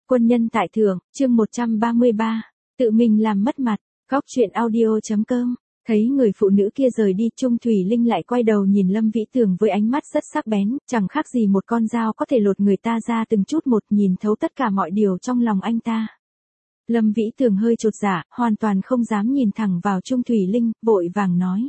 Quân nhân tại thượng, chương 133, tự mình làm mất mặt, góc truyện audio.com. Thấy người phụ nữ kia rời đi, Trung Thủy Linh lại quay đầu nhìn Lâm Vĩ Tường với ánh mắt rất sắc bén, chẳng khác gì một con dao có thể lột người ta ra từng chút một, nhìn thấu tất cả mọi điều trong lòng anh ta. Lâm Vĩ Tường hơi chột dạ, hoàn toàn không dám nhìn thẳng vào Trung Thủy Linh, vội vàng nói.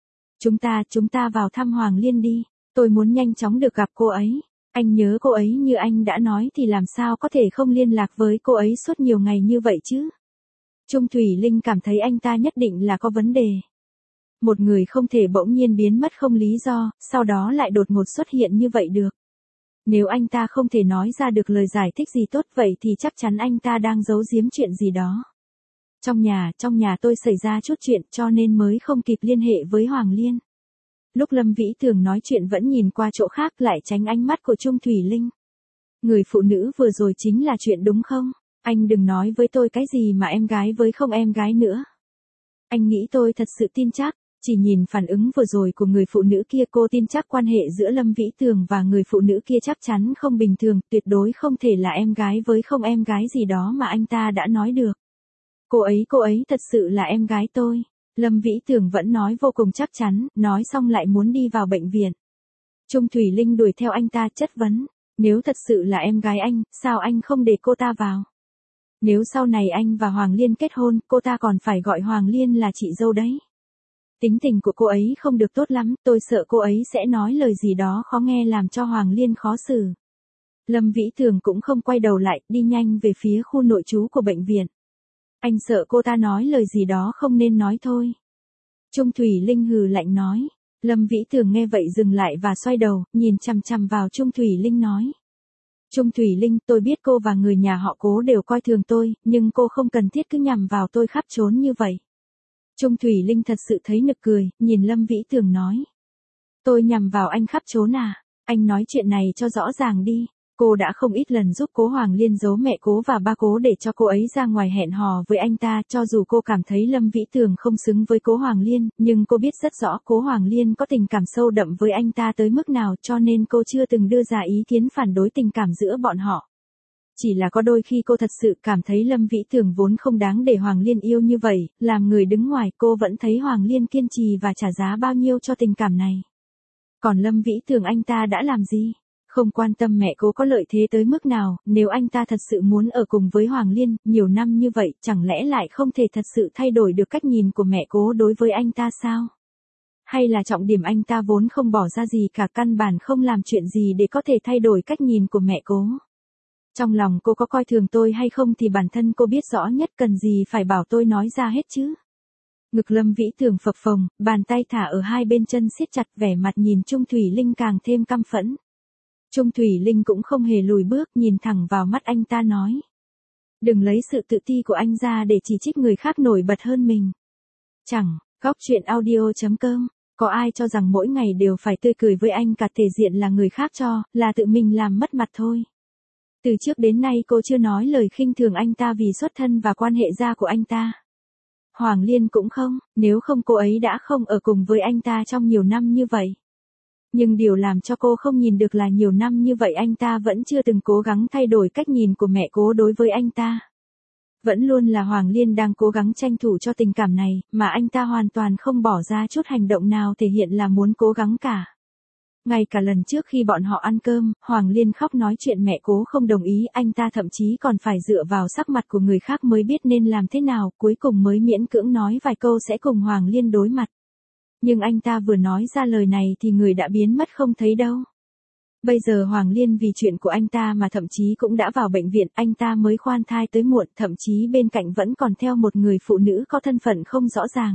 Chúng ta vào thăm Hoàng Liên đi, tôi muốn nhanh chóng được gặp cô ấy. Anh nhớ cô ấy như anh đã nói thì làm sao có thể không liên lạc với cô ấy suốt nhiều ngày như vậy chứ? Trung Thủy Linh cảm thấy anh ta nhất định là có vấn đề. Một người không thể bỗng nhiên biến mất không lý do, sau đó lại đột ngột xuất hiện như vậy được. Nếu anh ta không thể nói ra được lời giải thích gì tốt vậy thì chắc chắn anh ta đang giấu giếm chuyện gì đó. Trong nhà tôi xảy ra chút chuyện cho nên mới không kịp liên hệ với Hoàng Liên. Lúc Lâm Vĩ Tường nói chuyện vẫn nhìn qua chỗ khác, lại tránh ánh mắt của Trung Thủy Linh. Người phụ nữ vừa rồi chính là chuyện đúng không? Anh đừng nói với tôi cái gì mà em gái với không em gái nữa. Anh nghĩ tôi thật sự tin chắc, chỉ nhìn phản ứng vừa rồi của người phụ nữ kia cô tin chắc quan hệ giữa Lâm Vĩ Tường và người phụ nữ kia chắc chắn không bình thường, tuyệt đối không thể là em gái với không em gái gì đó mà anh ta đã nói được. Cô ấy thật sự là em gái tôi. Lâm Vĩ Tường vẫn nói vô cùng chắc chắn, nói xong lại muốn đi vào bệnh viện. Trung Thủy Linh đuổi theo anh ta chất vấn, nếu thật sự là em gái anh, sao anh không để cô ta vào? Nếu sau này anh và Hoàng Liên kết hôn, cô ta còn phải gọi Hoàng Liên là chị dâu đấy. Tính tình của cô ấy không được tốt lắm, tôi sợ cô ấy sẽ nói lời gì đó khó nghe làm cho Hoàng Liên khó xử. Lâm Vĩ Tường cũng không quay đầu lại, đi nhanh về phía khu nội trú của bệnh viện. Anh sợ cô ta nói lời gì đó không nên nói thôi. Trung Thủy Linh hừ lạnh nói. Lâm Vĩ Tường nghe vậy dừng lại và xoay đầu, nhìn chằm chằm vào Trung Thủy Linh nói. Trung Thủy Linh, tôi biết cô và người nhà họ Cố đều coi thường tôi, nhưng cô không cần thiết cứ nhằm vào tôi khắp trốn như vậy. Trung Thủy Linh thật sự thấy nực cười, nhìn Lâm Vĩ Tường nói. Tôi nhằm vào anh khắp trốn à? Anh nói chuyện này cho rõ ràng đi. Cô đã không ít lần giúp Cố Hoàng Liên giấu mẹ Cố và ba Cố để cho cô ấy ra ngoài hẹn hò với anh ta, cho dù cô cảm thấy Lâm Vĩ Tường không xứng với Cố Hoàng Liên, nhưng cô biết rất rõ Cố Hoàng Liên có tình cảm sâu đậm với anh ta tới mức nào, cho nên cô chưa từng đưa ra ý kiến phản đối tình cảm giữa bọn họ. Chỉ là có đôi khi cô thật sự cảm thấy Lâm Vĩ Tường vốn không đáng để Hoàng Liên yêu như vậy, làm người đứng ngoài cô vẫn thấy Hoàng Liên kiên trì và trả giá bao nhiêu cho tình cảm này. Còn Lâm Vĩ Tường anh ta đã làm gì? Không quan tâm mẹ Cố có lợi thế tới mức nào, nếu anh ta thật sự muốn ở cùng với Hoàng Liên, nhiều năm như vậy, chẳng lẽ lại không thể thật sự thay đổi được cách nhìn của mẹ Cố đối với anh ta sao? Hay là trọng điểm anh ta vốn không bỏ ra gì cả, căn bản không làm chuyện gì để có thể thay đổi cách nhìn của mẹ Cố? Trong lòng cô có coi thường tôi hay không thì bản thân cô biết rõ nhất, cần gì phải bảo tôi nói ra hết chứ? Ngực Lâm Vĩ Tường phập phồng, bàn tay thả ở hai bên chân siết chặt, vẻ mặt nhìn Trung Thủy Linh càng thêm căm phẫn. Trung Thủy Linh cũng không hề lùi bước, nhìn thẳng vào mắt anh ta nói. Đừng lấy sự tự ti của anh ra để chỉ trích người khác nổi bật hơn mình. Chẳng, góc truyện audio.com, có ai cho rằng mỗi ngày đều phải tươi cười với anh cả, thể diện là người khác cho, là tự mình làm mất mặt thôi. Từ trước đến nay cô chưa nói lời khinh thường anh ta vì xuất thân và quan hệ gia của anh ta. Hoàng Liên cũng không, nếu không cô ấy đã không ở cùng với anh ta trong nhiều năm như vậy. Nhưng điều làm cho cô không nhìn được là nhiều năm như vậy anh ta vẫn chưa từng cố gắng thay đổi cách nhìn của mẹ Cố đối với anh ta. Vẫn luôn là Hoàng Liên đang cố gắng tranh thủ cho tình cảm này, mà anh ta hoàn toàn không bỏ ra chút hành động nào thể hiện là muốn cố gắng cả. Ngay cả lần trước khi bọn họ ăn cơm, Hoàng Liên khóc nói chuyện mẹ Cố không đồng ý, anh ta thậm chí còn phải dựa vào sắc mặt của người khác mới biết nên làm thế nào, cuối cùng mới miễn cưỡng nói vài câu sẽ cùng Hoàng Liên đối mặt. Nhưng anh ta vừa nói ra lời này thì người đã biến mất không thấy đâu. Bây giờ Hoàng Liên vì chuyện của anh ta mà thậm chí cũng đã vào bệnh viện, anh ta mới khoan thai tới muộn, thậm chí bên cạnh vẫn còn theo một người phụ nữ có thân phận không rõ ràng.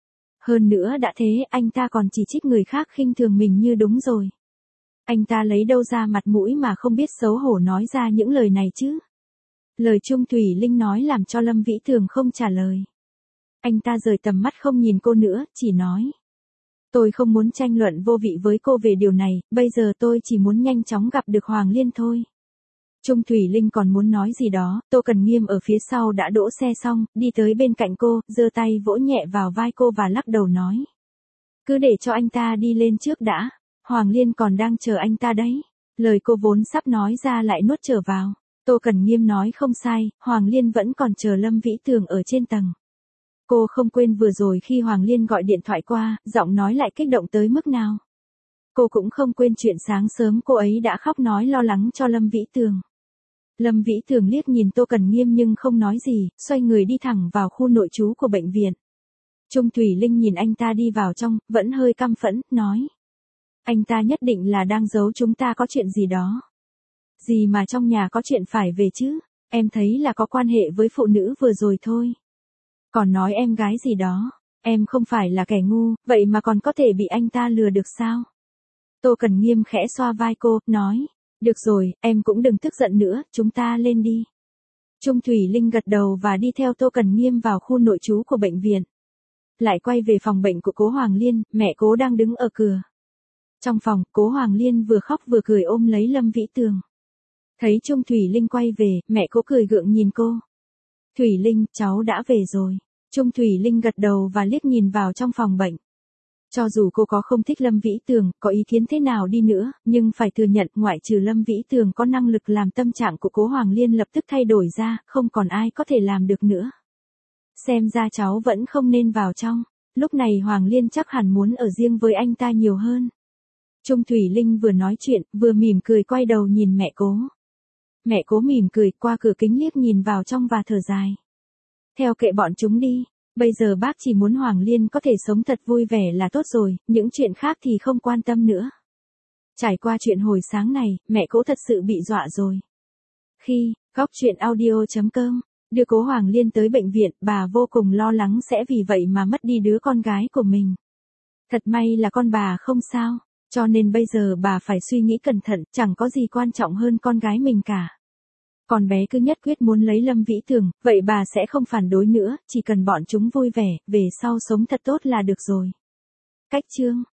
Hơn nữa đã thế, anh ta còn chỉ trích người khác khinh thường mình như đúng rồi. Anh ta lấy đâu ra mặt mũi mà không biết xấu hổ nói ra những lời này chứ? Lời Trung Thủy Linh nói làm cho Lâm Vĩ Tường không trả lời. Anh ta rời tầm mắt không nhìn cô nữa, chỉ nói. Tôi không muốn tranh luận vô vị với cô về điều này, bây giờ tôi chỉ muốn nhanh chóng gặp được Hoàng Liên thôi. Trung Thủy Linh còn muốn nói gì đó, Tô Cần Nghiêm ở phía sau đã đỗ xe xong, đi tới bên cạnh cô, giơ tay vỗ nhẹ vào vai cô và lắc đầu nói. Cứ để cho anh ta đi lên trước đã, Hoàng Liên còn đang chờ anh ta đấy. Lời cô vốn sắp nói ra lại nuốt trở vào. Tô Cẩn Nghiêm nói không sai, Hoàng Liên vẫn còn chờ Lâm Vĩ Tường ở trên tầng. Cô không quên vừa rồi khi Hoàng Liên gọi điện thoại qua, giọng nói lại kích động tới mức nào. Cô cũng không quên chuyện sáng sớm cô ấy đã khóc nói lo lắng cho Lâm Vĩ Tường. Lâm Vĩ Tường liếc nhìn Tô Cẩn Nghiêm nhưng không nói gì, xoay người đi thẳng vào khu nội trú của bệnh viện. Trung Thủy Linh nhìn anh ta đi vào trong, vẫn hơi căm phẫn, nói. Anh ta nhất định là đang giấu chúng ta có chuyện gì đó. Gì mà trong nhà có chuyện phải về chứ, em thấy là có quan hệ với phụ nữ vừa rồi thôi. Còn nói em gái gì đó, em không phải là kẻ ngu, vậy mà còn có thể bị anh ta lừa được sao? Tô Cẩn Nghiêm khẽ xoa vai cô, nói. Được rồi, em cũng đừng tức giận nữa, chúng ta lên đi. Trung Thủy Linh gật đầu và đi theo Tô Cẩn Nghiêm vào khu nội trú của bệnh viện. Lại quay về phòng bệnh của cố Hoàng Liên, mẹ cố đang đứng ở cửa. Trong phòng, cố Hoàng Liên vừa khóc vừa cười ôm lấy Lâm Vĩ Tường. Thấy Trung Thủy Linh quay về, mẹ cố cười gượng nhìn cô. Thủy Linh, cháu đã về rồi. Trung Thủy Linh gật đầu và liếc nhìn vào trong phòng bệnh. Cho dù cô có không thích Lâm Vĩ Tường, có ý kiến thế nào đi nữa, nhưng phải thừa nhận ngoại trừ Lâm Vĩ Tường có năng lực làm tâm trạng của cố Hoàng Liên lập tức thay đổi ra, không còn ai có thể làm được nữa. Xem ra cháu vẫn không nên vào trong. Lúc này Hoàng Liên chắc hẳn muốn ở riêng với anh ta nhiều hơn. Trung Thủy Linh vừa nói chuyện, vừa mỉm cười quay đầu nhìn mẹ cố. Mẹ cố mỉm cười qua cửa kính liếc nhìn vào trong và thở dài. Theo kệ bọn chúng đi. Bây giờ bác chỉ muốn Hoàng Liên có thể sống thật vui vẻ là tốt rồi, những chuyện khác thì không quan tâm nữa. Trải qua chuyện hồi sáng này, mẹ cố thật sự bị dọa rồi. Khi, góc chuyện audio.com, đưa cố Hoàng Liên tới bệnh viện, bà vô cùng lo lắng sẽ vì vậy mà mất đi đứa con gái của mình. Thật may là con bà không sao, cho nên bây giờ bà phải suy nghĩ cẩn thận, chẳng có gì quan trọng hơn con gái mình cả. Con bé cứ nhất quyết muốn lấy Lâm Vĩ Tường, vậy bà sẽ không phản đối nữa, chỉ cần bọn chúng vui vẻ, về sau sống thật tốt là được rồi. Cách chương